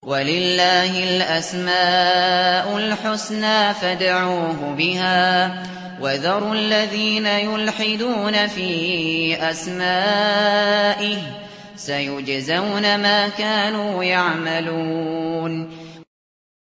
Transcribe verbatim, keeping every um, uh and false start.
وَلِلَّهِ الْأَسْمَاءُ الْحُسْنَىٰ فَادْعُوهُ بِهَا ۖ وَذَرُوا الَّذِينَ يُلْحِدُونَ فِي أَسْمَائِهِ ۚ سَيُجْزَوْنَ مَا كَانُوا يَعْمَلُونَ